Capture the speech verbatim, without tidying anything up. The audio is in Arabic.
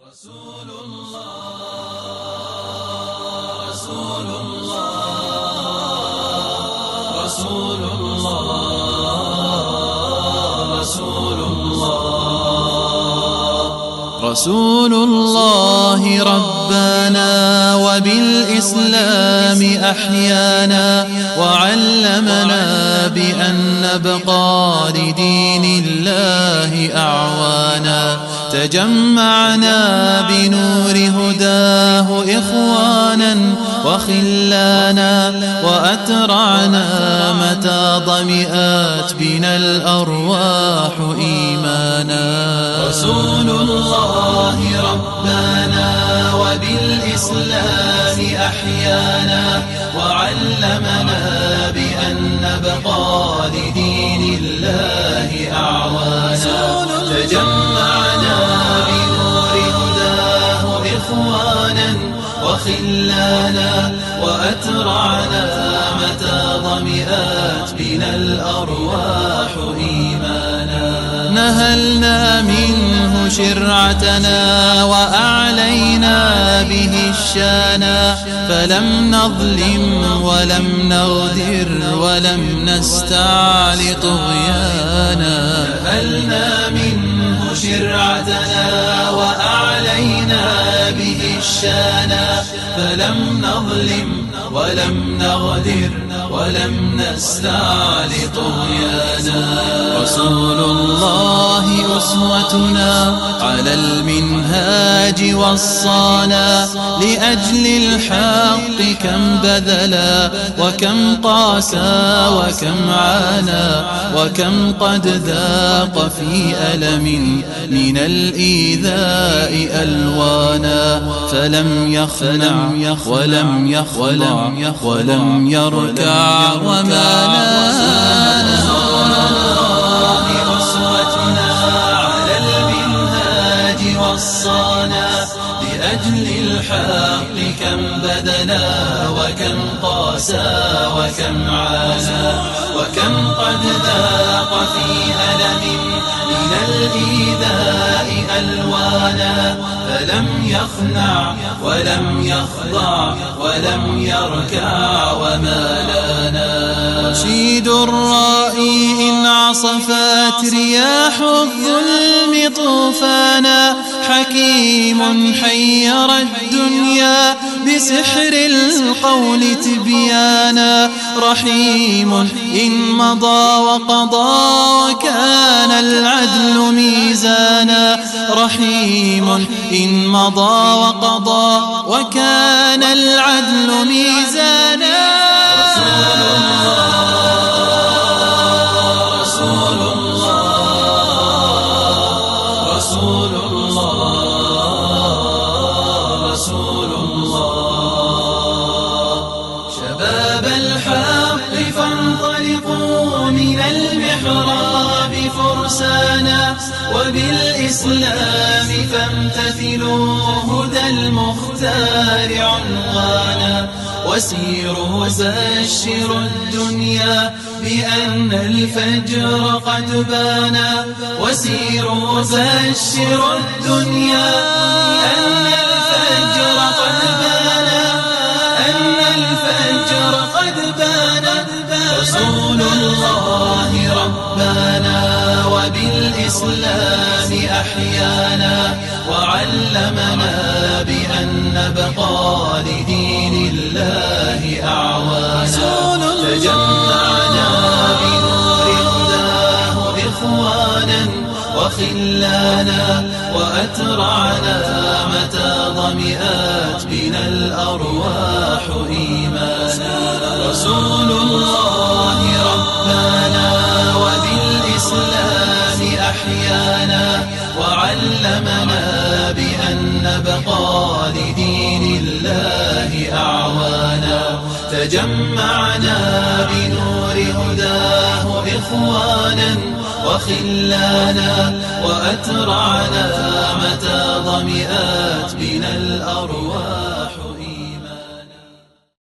رسول الله رسول الله رسول الله رسول الله رسول الله ربنا وبالإسلام أحيانا وعلمنا بأن نبقى لدين الله أعوانا تجمعنا بنور هداه إخوانا وخلانا وأترعنا متى ضمئات بنا الأرواح إيمانا رسول الله ربنا وبالإسلام أحيانا وعلمنا بأن نبقى لدين الله أعوانا تجمعنا بنور هداه إخوانا وخلانا وأترعنا متى ضمئات بنا الأرواح إيمانا نهلنا منه شرعتنا وأعلينا به الشانا فلم نظلم ولم نغدر ولم نستعل طغيانا نهلنا منه شرعتنا وأعلينا به الشانا فلم نظلم ولم نغدر ولم نستعل طغيانا رسول الله أسوتنا على المنهاج وصانا لأجل الحق كم بذلا وكم قاسى وكم عانى وكم قد ذاق في ألم من الإيذاء ألوانا فلم يخنع ولم يخضع ولم يركع وما نال وصانا لأجل الحق كم بذلا وكم قاسى وكم عانى وكم قد ذاق في ألم من الإيذاء ألوانا فلم يخنع ولم يخضع ولم يركع وما لانا رشيد الرائي إن عصفت رياح الظلم طوفانا حكيم حير الدنيا بسحر القول تبيانا رحيم إن مضى وقضى وكان العدل ميزانا رحيم إن مضى وقضى وكان العدل ميزانا رسول الله رسول الله رسول الله رسول الله شباب الحق فانطلقوا من المحراب فرسانا وبالإسلام فامتثلوا هدى المختار عنوانا وسيروا بشروا الدنيا بأن الفجر قد بانا وسيروا بشروا الدنيا بأن الفجر قد بانا أن الفجر قد بانا رسول الله ربنا وبالإسلام أحيانا وعلمنا بأن نبقى لدين الله أعوانا تجمعنا بنور هداه إخوانا وخلانا وأترعنا متى ضمئات بنا الأرواح إيمانا رسول الله ربنا وبالإسلام أحيانا وعلمنا بأن نبقى لدين الله أعوانا تجمعنا بنور هداه إخوانا وخلانا وأترعنا متى ضمئات بنا الأرض